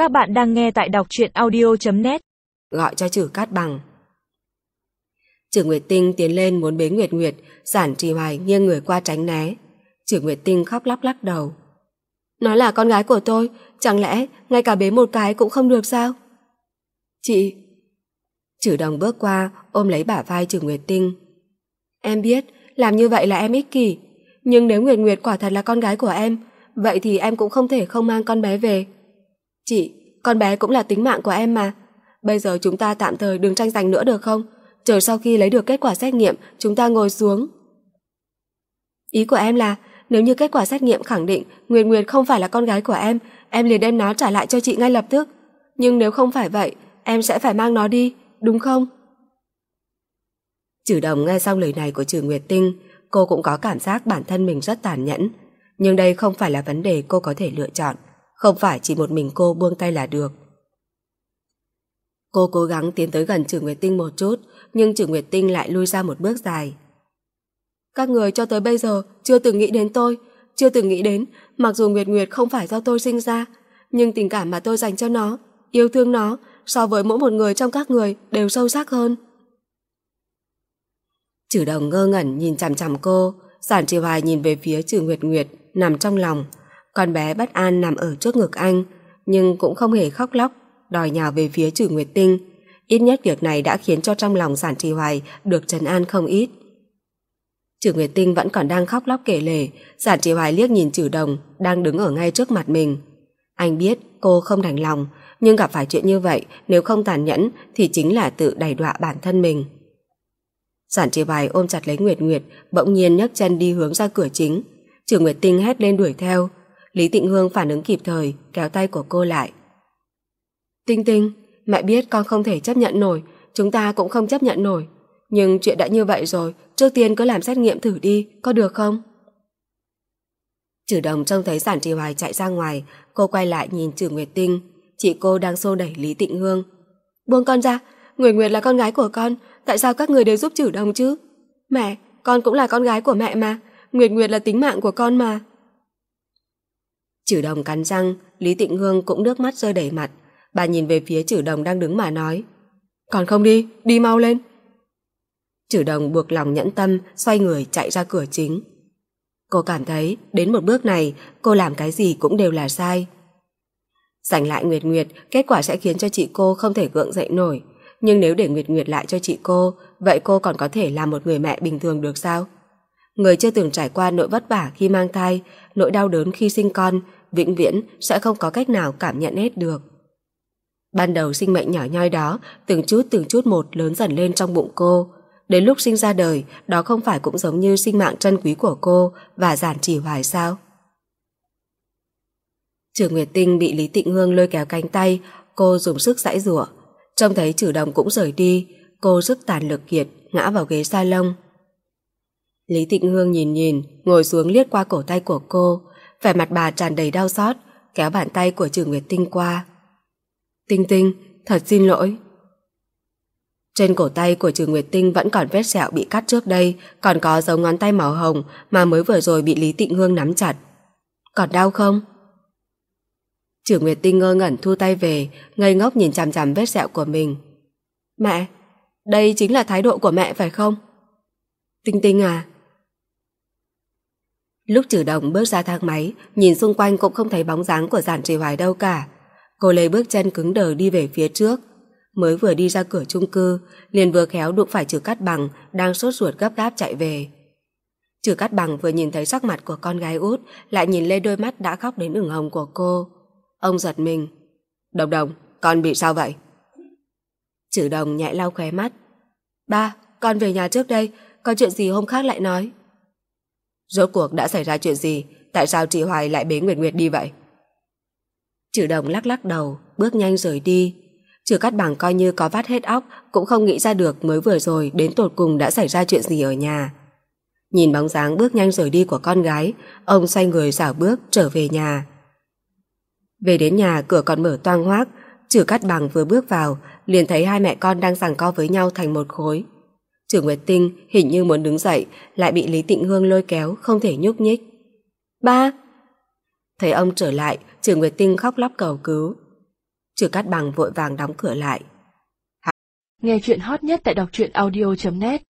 Các bạn đang nghe tại đọc truyện audio.net. Gọi cho Trử Cát Bằng. Trử Nguyệt Tinh tiến lên muốn bế Nguyệt Nguyệt, Giản Trì Hoài nghiêng người qua tránh né. Trử Nguyệt Tinh khóc lóc lắc đầu. Nó là con gái của tôi, chẳng lẽ ngay cả bế một cái cũng không được sao? Chị... Trử Đồng bước qua ôm lấy bả vai Trử Nguyệt Tinh. Em biết làm như vậy là em ích kỷ, nhưng nếu Nguyệt Nguyệt quả thật là con gái của em, vậy thì em cũng không thể không mang con bé về. Chị, con bé cũng là tính mạng của em mà. Bây giờ chúng ta tạm thời đừng tranh giành nữa được không? Chờ sau khi lấy được kết quả xét nghiệm, chúng ta ngồi xuống. Ý của em là, nếu như kết quả xét nghiệm khẳng định Nguyệt Nguyệt không phải là con gái của em liền đem nó trả lại cho chị ngay lập tức. Nhưng nếu không phải vậy, em sẽ phải mang nó đi, đúng không? Trử Đồng nghe xong lời này của Trử Nguyệt Tinh, cô cũng có cảm giác bản thân mình rất tàn nhẫn. Nhưng đây không phải là vấn đề cô có thể lựa chọn, không phải chỉ một mình cô buông tay là được. Cô cố gắng tiến tới gần Trử Nguyệt Tinh một chút, nhưng Trử Nguyệt Tinh lại lui ra một bước dài. Các người cho tới bây giờ chưa từng nghĩ đến tôi, chưa từng nghĩ đến mặc dù Nguyệt Nguyệt không phải do tôi sinh ra, nhưng tình cảm mà tôi dành cho nó, yêu thương nó, so với mỗi một người trong các người đều sâu sắc hơn. Trử Đồng ngơ ngẩn nhìn chằm chằm cô, Giản Trì Hoài nhìn về phía Trử Nguyệt Nguyệt nằm trong lòng. Con bé bất an nằm ở trước ngực anh, nhưng cũng không hề khóc lóc, đòi nhào về phía Trử Nguyệt Tinh. Ít nhất việc này đã khiến cho trong lòng Giản Trì Hoài được trấn an không ít. Trử Nguyệt Tinh vẫn còn đang khóc lóc kể lể, Giản Trì Hoài liếc nhìn Trử Đồng đang đứng ở ngay trước mặt mình. Anh biết cô không đành lòng, nhưng gặp phải chuyện như vậy, nếu không tàn nhẫn thì chính là tự đày đọa bản thân mình. Giản Trì Hoài ôm chặt lấy Nguyệt Nguyệt, bỗng nhiên nhấc chân đi hướng ra cửa chính. Trử Nguyệt Tinh hét lên đuổi theo. Lý Tịnh Hương phản ứng kịp thời, kéo tay của cô lại. Tinh Tinh, mẹ biết con không thể chấp nhận nổi, chúng ta cũng không chấp nhận nổi. Nhưng chuyện đã như vậy rồi, trước tiên cứ làm xét nghiệm thử đi, có được không? Trử Đồng trông thấy Giản Trì Hoài chạy ra ngoài, cô quay lại nhìn Trử Nguyệt Tinh. Chị cô đang xô đẩy Lý Tịnh Hương. Buông con ra, Nguyệt Nguyệt là con gái của con, tại sao các người đều giúp Trử Đồng chứ? Mẹ, con cũng là con gái của mẹ mà, Nguyệt Nguyệt là tính mạng của con mà. Trử Đồng cắn răng, Lý Tịnh Hương cũng nước mắt rơi đầy mặt. Bà nhìn về phía Trử Đồng đang đứng mà nói. Còn không đi, đi mau lên. Trử Đồng buộc lòng nhẫn tâm, xoay người chạy ra cửa chính. Cô cảm thấy đến một bước này, cô làm cái gì cũng đều là sai. Giành lại Nguyệt Nguyệt, kết quả sẽ khiến cho chị cô không thể gượng dậy nổi. Nhưng nếu để Nguyệt Nguyệt lại cho chị cô, vậy cô còn có thể là một người mẹ bình thường được sao? Người chưa từng trải qua nỗi vất vả khi mang thai, nỗi đau đớn khi sinh con, vĩnh viễn sẽ không có cách nào cảm nhận hết được. Ban đầu sinh mệnh nhỏ nhoi đó, từng chút một lớn dần lên trong bụng cô. Đến lúc sinh ra đời, đó không phải cũng giống như sinh mạng trân quý của cô và Giản Trì Hoài sao? Trử Nguyệt Tinh bị Lý Tịnh Hương lôi kéo cánh tay, cô dùng sức giãy giụa. Trông thấy Trử Đồng cũng rời đi, cô sức tàn lực kiệt, ngã vào ghế salon. Lý Tịnh Hương nhìn, ngồi xuống liếc qua cổ tay của cô, vẻ mặt bà tràn đầy đau xót, kéo bàn tay của Trử Nguyệt Tinh qua. Tinh Tinh, thật xin lỗi. Trên cổ tay của Trử Nguyệt Tinh vẫn còn vết sẹo bị cắt trước đây, còn có dấu ngón tay màu hồng mà mới vừa rồi bị Lý Tịnh Hương nắm chặt. Còn đau không? Trử Nguyệt Tinh ngơ ngẩn thu tay về, ngây ngốc nhìn chằm chằm vết sẹo của mình. Mẹ, đây chính là thái độ của mẹ phải không? Tinh Tinh à? Lúc Trử Đồng bước ra thang máy, nhìn xung quanh cũng không thấy bóng dáng của Giản Trì Hoài đâu cả. Cô lấy bước chân cứng đờ đi về phía trước. Mới vừa đi ra cửa chung cư, liền vừa khéo đụng phải Trử Cát Bằng đang sốt ruột gấp gáp chạy về. Trử Cát Bằng vừa nhìn thấy sắc mặt của con gái út, lại nhìn lên đôi mắt đã khóc đến ửng hồng của cô. Ông giật mình. Đồng Đồng, con bị sao vậy? Trử Đồng nhẹ lau khóe mắt. Ba, con về nhà trước đây, có chuyện gì hôm khác lại nói. Rốt cuộc đã xảy ra chuyện gì? Tại sao chị Hoài lại bế Nguyệt Nguyệt đi vậy? Trử Đồng lắc lắc đầu, bước nhanh rời đi. Trử Cát Bằng coi như có vắt hết óc, cũng không nghĩ ra được mới vừa rồi đến tột cùng đã xảy ra chuyện gì ở nhà. Nhìn bóng dáng bước nhanh rời đi của con gái, ông xoay người rảo bước trở về nhà. Về đến nhà, cửa còn mở toang hoác. Trử Cát Bằng vừa bước vào, liền thấy hai mẹ con đang giằng co với nhau thành một khối. Trử Nguyệt Tinh hình như muốn đứng dậy, lại bị Lý Tịnh Hương lôi kéo, không thể nhúc nhích. Ba! Thấy ông trở lại, Trử Nguyệt Tinh khóc lóc cầu cứu. Trừ Cát Bằng vội vàng đóng cửa lại. Nghe chuyện hot nhất tại đọc truyện audio.net